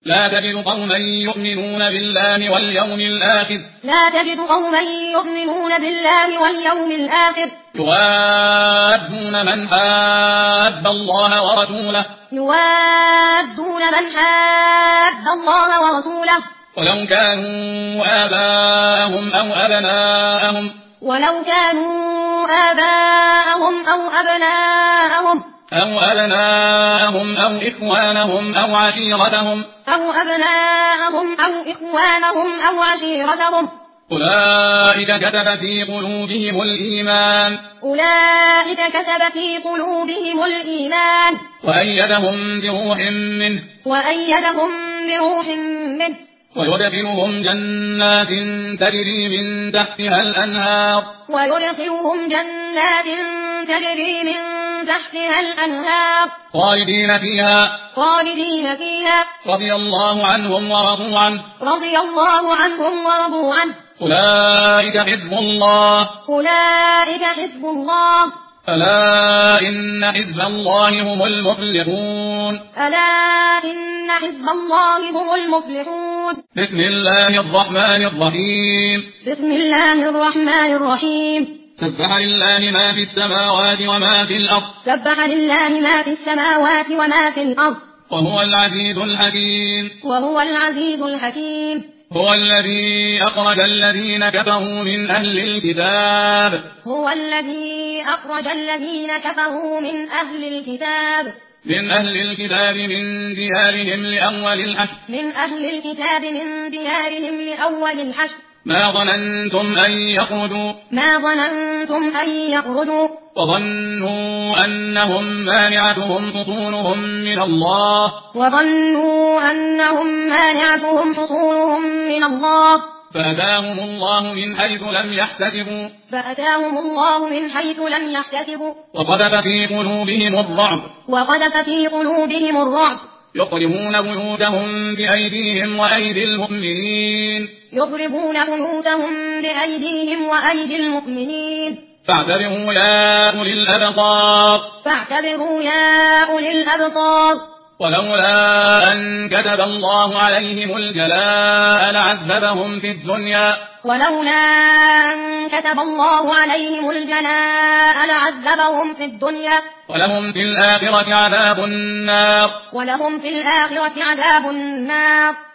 لا تجد قوما يؤمنون بالله واليوم الآخر يوادون من حاد الله ورسوله ولو كانوا آباءهم أو أبناءهم أو إخوانهم أو عشيرتهم أولئك كتب في قلوبهم الإيمان وأيدهم بروح منه ويدخلهم جنات تجري من تحتها الأنهار خالدين فيها رضي الله عنهم ورضوا عنه أولئك حزب الله ألا إن حزب الله هم المفلحون بسم الله الرحمن الرحيم سبح لله ما في السماوات وما في الأرض وهو العزيز الحكيم هو الذي أخرج الذين كفروا من أهل الكتاب من ديارهم لأول الحشر ما ظننتم أن يخرجوا وظنوا أنهم مانعتهم حصونهم من الله فأتاهم الله من حيث لم يحتسبوا وقذف في قلوبهم الرعب يخربون بيوتهم بأيديهم وأيدي المؤمنين فاعتبروا يا أولي الأبصار ولولا أن كتب الله عليهم الجلاء لعذبهم في الدنيا ولهم في الآخرة عذاب النار